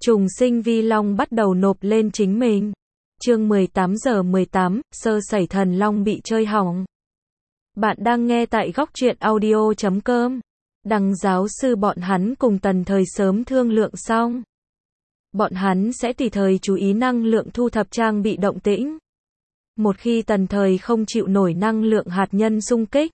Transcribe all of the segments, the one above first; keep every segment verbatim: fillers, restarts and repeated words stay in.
Trùng sinh vi long bắt đầu nộp lên chính mình. Chương mười tám giờ mười tám, sơ sẩy thần long bị chơi hỏng. Bạn đang nghe tại góc truyện audio chấm com. Đằng giáo sư bọn hắn cùng Tần Thời sớm thương lượng xong. Bọn hắn sẽ tùy thời chú ý năng lượng thu thập trang bị động tĩnh. Một khi Tần Thời không chịu nổi năng lượng hạt nhân xung kích,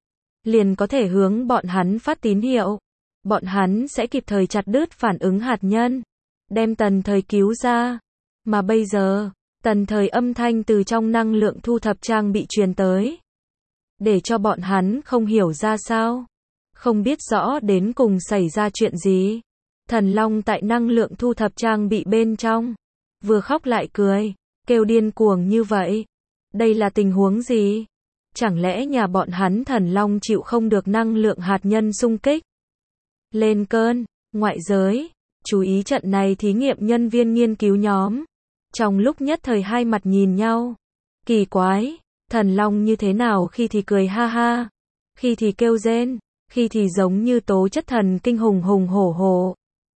liền có thể hướng bọn hắn phát tín hiệu. Bọn hắn sẽ kịp thời chặt đứt phản ứng hạt nhân, đem Tần Thời cứu ra. Mà bây giờ, Tần Thời âm thanh từ trong năng lượng thu thập trang bị truyền tới, để cho bọn hắn không hiểu ra sao, không biết rõ đến cùng xảy ra chuyện gì. Thần long tại năng lượng thu thập trang bị bên trong, vừa khóc lại cười, kêu điên cuồng như vậy. Đây là tình huống gì? Chẳng lẽ nhà bọn hắn thần long chịu không được năng lượng hạt nhân xung kích? Lên cơn, ngoại giới, chú ý trận này thí nghiệm nhân viên nghiên cứu nhóm. Trong lúc nhất thời hai mặt nhìn nhau. Kỳ quái, thần long như thế nào khi thì cười ha ha, khi thì kêu rên, khi thì giống như tố chất thần kinh hùng hùng hổ hổ.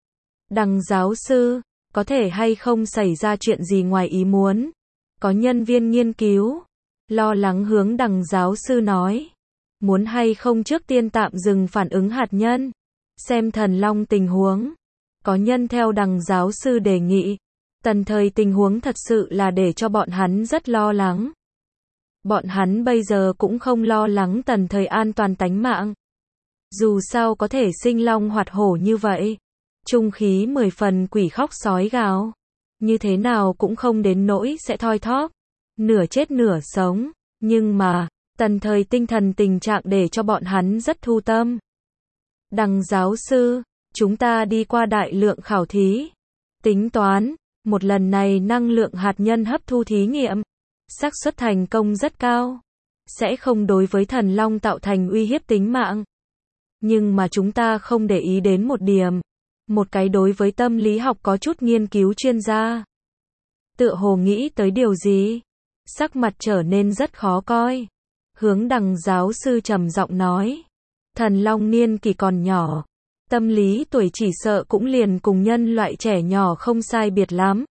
Đằng giáo sư, có thể hay không xảy ra chuyện gì ngoài ý muốn? Có nhân viên nghiên cứu lo lắng hướng đằng giáo sư nói, muốn hay không trước tiên tạm dừng phản ứng hạt nhân, xem thần long tình huống. Có nhân theo đằng giáo sư đề nghị. Tần Thời tình huống thật sự là để cho bọn hắn rất lo lắng. Bọn hắn bây giờ cũng không lo lắng Tần Thời an toàn tánh mạng. Dù sao có thể sinh long hoạt hổ như vậy, trung khí mười phần quỷ khóc sói gào, như thế nào cũng không đến nỗi sẽ thoi thóp, nửa chết nửa sống. Nhưng mà, Tần Thời tinh thần tình trạng để cho bọn hắn rất thu tâm. Đằng giáo sư, chúng ta đi qua đại lượng khảo thí, tính toán, một lần này năng lượng hạt nhân hấp thu thí nghiệm, xác suất thành công rất cao, sẽ không đối với thần long tạo thành uy hiếp tính mạng. Nhưng mà chúng ta không để ý đến một điểm, một cái đối với tâm lý học có chút nghiên cứu chuyên gia. Tựa hồ nghĩ tới điều gì, sắc mặt trở nên rất khó coi. Hướng đằng giáo sư trầm giọng nói, thần long niên kỷ còn nhỏ, tâm lý tuổi chỉ sợ cũng liền cùng nhân loại trẻ nhỏ không sai biệt lắm.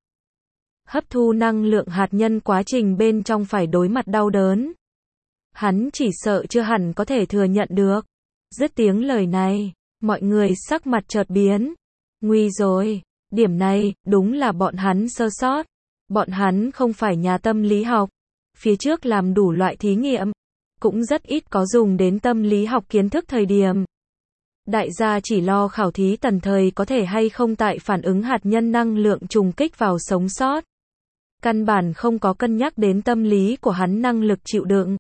Hấp thu năng lượng hạt nhân quá trình bên trong phải đối mặt đau đớn. Hắn chỉ sợ chưa hẳn có thể thừa nhận được. Dứt tiếng lời này, mọi người sắc mặt chợt biến. Nguy rồi, điểm này, đúng là bọn hắn sơ sót. Bọn hắn không phải nhà tâm lý học. Phía trước làm đủ loại thí nghiệm, cũng rất ít có dùng đến tâm lý học kiến thức thời điểm. Đại gia chỉ lo khảo thí Tần Thời có thể hay không tại phản ứng hạt nhân năng lượng trùng kích vào sống sót. Căn bản không có cân nhắc đến tâm lý của hắn năng lực chịu đựng.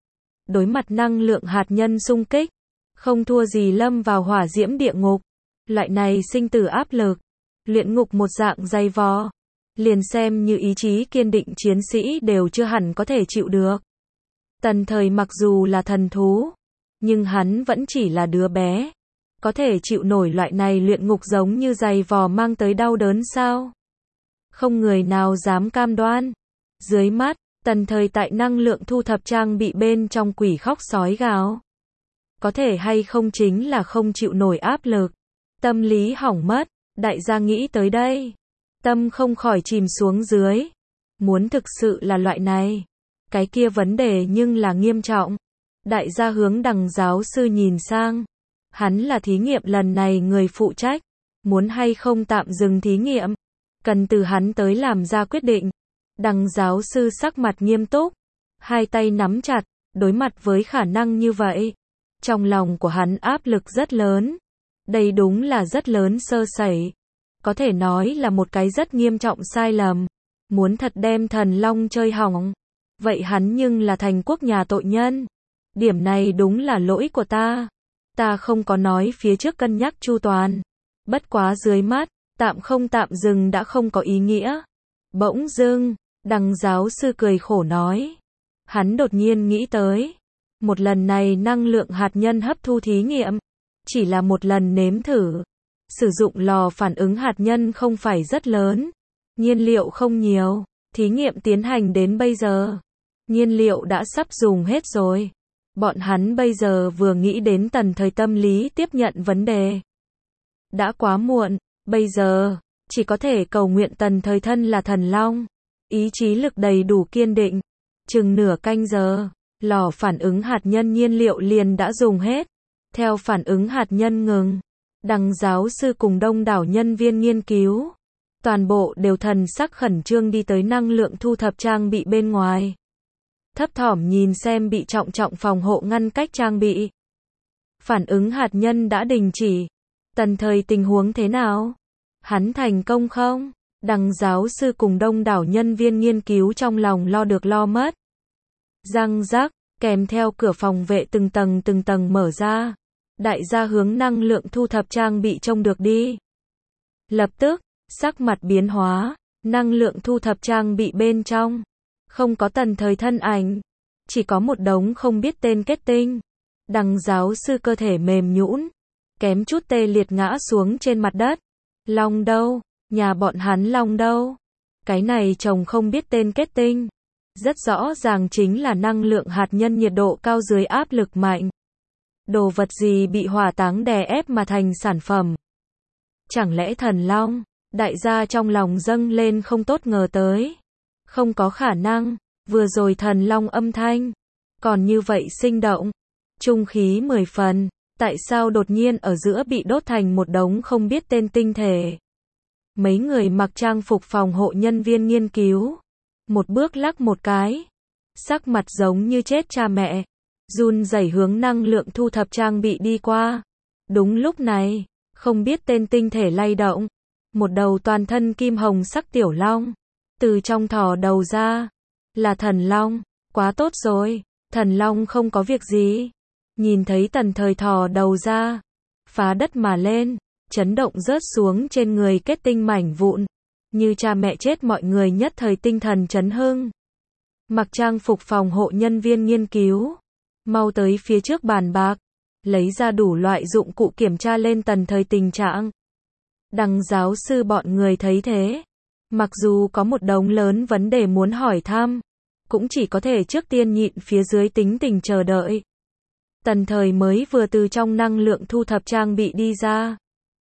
Đối mặt năng lượng hạt nhân xung kích, không thua gì lâm vào hỏa diễm địa ngục. Loại này sinh tử áp lực, luyện ngục một dạng dày vò, liền xem như ý chí kiên định chiến sĩ đều chưa hẳn có thể chịu được. Tần Thời mặc dù là thần thú, nhưng hắn vẫn chỉ là đứa bé. Có thể chịu nổi loại này luyện ngục giống như dày vò mang tới đau đớn sao? Không người nào dám cam đoan. Dưới mắt, Tần Thời tại năng lượng thu thập trang bị bên trong quỷ khóc sói gào. Có thể hay không chính là không chịu nổi áp lực. Tâm lý hỏng mất, đại gia nghĩ tới đây. Tâm không khỏi chìm xuống dưới. Muốn thực sự là loại này, cái kia vấn đề nhưng là nghiêm trọng. Đại gia hướng đằng giáo sư nhìn sang. Hắn là thí nghiệm lần này người phụ trách. Muốn hay không tạm dừng thí nghiệm, cần từ hắn tới làm ra quyết định. Đằng giáo sư sắc mặt nghiêm túc, hai tay nắm chặt, đối mặt với khả năng như vậy. Trong lòng của hắn áp lực rất lớn. Đây đúng là rất lớn sơ sẩy. Có thể nói là một cái rất nghiêm trọng sai lầm. Muốn thật đem thần long chơi hỏng, vậy hắn nhưng là thành quốc nhà tội nhân. Điểm này đúng là lỗi của ta. Ta không có nói phía trước cân nhắc chu toàn. Bất quá dưới mắt, tạm không tạm dừng đã không có ý nghĩa. Bỗng dưng, đằng giáo sư cười khổ nói. Hắn đột nhiên nghĩ tới. Một lần này năng lượng hạt nhân hấp thu thí nghiệm, chỉ là một lần nếm thử. Sử dụng lò phản ứng hạt nhân không phải rất lớn. Nhiên liệu không nhiều. Thí nghiệm tiến hành đến bây giờ, nhiên liệu đã sắp dùng hết rồi. Bọn hắn bây giờ vừa nghĩ đến Tần Thời tâm lý tiếp nhận vấn đề. Đã quá muộn, bây giờ, chỉ có thể cầu nguyện tần thời thân là thần long. Ý chí lực đầy đủ kiên định. Chừng nửa canh giờ, lò phản ứng hạt nhân nhiên liệu liền đã dùng hết. Theo phản ứng hạt nhân ngừng, đằng giáo sư cùng đông đảo nhân viên nghiên cứu, toàn bộ đều thần sắc khẩn trương đi tới năng lượng thu thập trang bị bên ngoài. Thấp thỏm nhìn xem bị trọng trọng phòng hộ ngăn cách trang bị. Phản ứng hạt nhân đã đình chỉ. Tần thời tình huống thế nào? Hắn thành công không? Đằng giáo sư cùng đông đảo nhân viên nghiên cứu trong lòng lo được lo mất. Răng rắc, kèm theo cửa phòng vệ từng tầng từng tầng mở ra. Đại gia hướng năng lượng thu thập trang bị trông được đi. Lập tức, sắc mặt biến hóa, năng lượng thu thập trang bị bên trong. Không có tần thời thân ảnh. Chỉ có một đống không biết tên kết tinh. Đằng giáo sư cơ thể mềm nhũn, kém chút tê liệt ngã xuống trên mặt đất. Long đâu? Nhà bọn hắn long đâu? Cái này chồng không biết tên kết tinh. Rất rõ ràng chính là năng lượng hạt nhân nhiệt độ cao dưới áp lực mạnh. Đồ vật gì bị hỏa táng đè ép mà thành sản phẩm? Chẳng lẽ thần long? Đại gia trong lòng dâng lên không tốt ngờ tới. Không có khả năng, vừa rồi thần long âm thanh, còn như vậy sinh động, trung khí mười phần, tại sao đột nhiên ở giữa bị đốt thành một đống không biết tên tinh thể? Mấy người mặc trang phục phòng hộ nhân viên nghiên cứu, một bước lắc một cái, sắc mặt giống như chết cha mẹ, run rẩy hướng năng lượng thu thập trang bị đi qua. Đúng lúc này, không biết tên tinh thể lay động, một đầu toàn thân kim hồng sắc tiểu long từ trong thò đầu ra. Là thần long, quá tốt rồi, thần long không có việc gì. Nhìn thấy tần thời thò đầu ra, phá đất mà lên, chấn động rớt xuống trên người kết tinh mảnh vụn, như cha mẹ chết mọi người nhất thời tinh thần chấn hưng. Mặc trang phục phòng hộ nhân viên nghiên cứu, mau tới phía trước bàn bạc, lấy ra đủ loại dụng cụ kiểm tra lên tần thời tình trạng. Đằng giáo sư bọn người thấy thế, mặc dù có một đống lớn vấn đề muốn hỏi thăm, cũng chỉ có thể trước tiên nhịn phía dưới tính tình chờ đợi. Tần thời mới vừa từ trong năng lượng thu thập trang bị đi ra.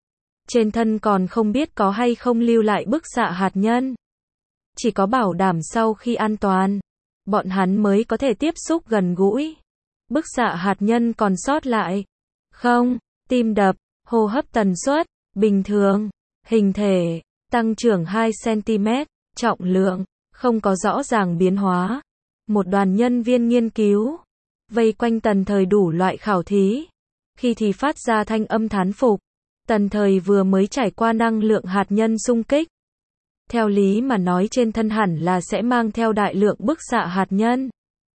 Trên thân còn không biết có hay không lưu lại bức xạ hạt nhân. Chỉ có bảo đảm sau khi an toàn, bọn hắn mới có thể tiếp xúc gần gũi. Bức xạ hạt nhân còn sót lại. Không, tim đập, hô hấp tần suất, bình thường, hình thể, tăng trưởng hai xăng ti mét, trọng lượng, không có rõ ràng biến hóa. Một đoàn nhân viên nghiên cứu, vây quanh tần thời đủ loại khảo thí. Khi thì phát ra thanh âm thán phục. Tần thời vừa mới trải qua năng lượng hạt nhân xung kích. Theo lý mà nói trên thân hẳn là sẽ mang theo đại lượng bức xạ hạt nhân.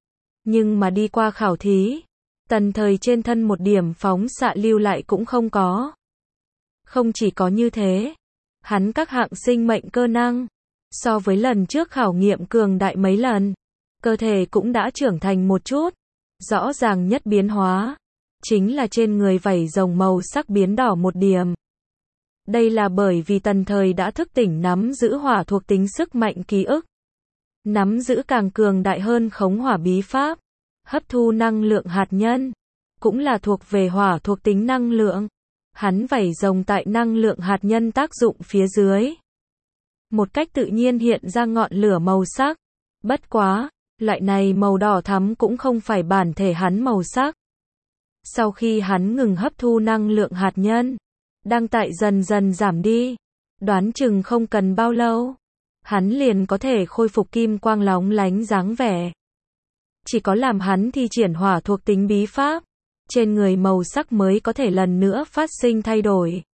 Nhưng mà đi qua khảo thí, tần thời trên thân một điểm phóng xạ lưu lại cũng không có. Không chỉ có như thế, hắn các hạng sinh mệnh cơ năng, so với lần trước khảo nghiệm cường đại mấy lần, cơ thể cũng đã trưởng thành một chút. Rõ ràng nhất biến hóa, chính là trên người vảy rồng màu sắc biến đỏ một điểm. Đây là bởi vì tần thời đã thức tỉnh nắm giữ hỏa thuộc tính sức mạnh ký ức. Nắm giữ càng cường đại hơn khống hỏa bí pháp, hấp thu năng lượng hạt nhân, cũng là thuộc về hỏa thuộc tính năng lượng. Hắn vảy rồng tại năng lượng hạt nhân tác dụng phía dưới, một cách tự nhiên hiện ra ngọn lửa màu sắc. Bất quá, loại này màu đỏ thắm cũng không phải bản thể hắn màu sắc. Sau khi hắn ngừng hấp thu năng lượng hạt nhân, đang tại dần dần giảm đi, đoán chừng không cần bao lâu, hắn liền có thể khôi phục kim quang lóng lánh dáng vẻ. Chỉ có làm hắn thi triển hỏa thuộc tính bí pháp, trên người màu sắc mới có thể lần nữa phát sinh thay đổi.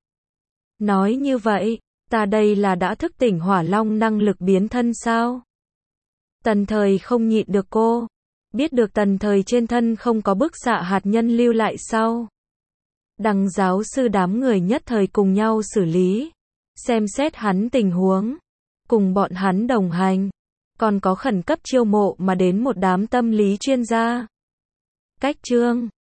Nói như vậy, ta đây là đã thức tỉnh hỏa long năng lực biến thân sao? Tần thời không nhịn được cô. Biết được tần thời trên thân không có bức xạ hạt nhân lưu lại sau. Đằng giáo sư đám người nhất thời cùng nhau xử lý. Xem xét hắn tình huống. Cùng bọn hắn đồng hành. Còn có khẩn cấp chiêu mộ mà đến một đám tâm lý chuyên gia. Cách chương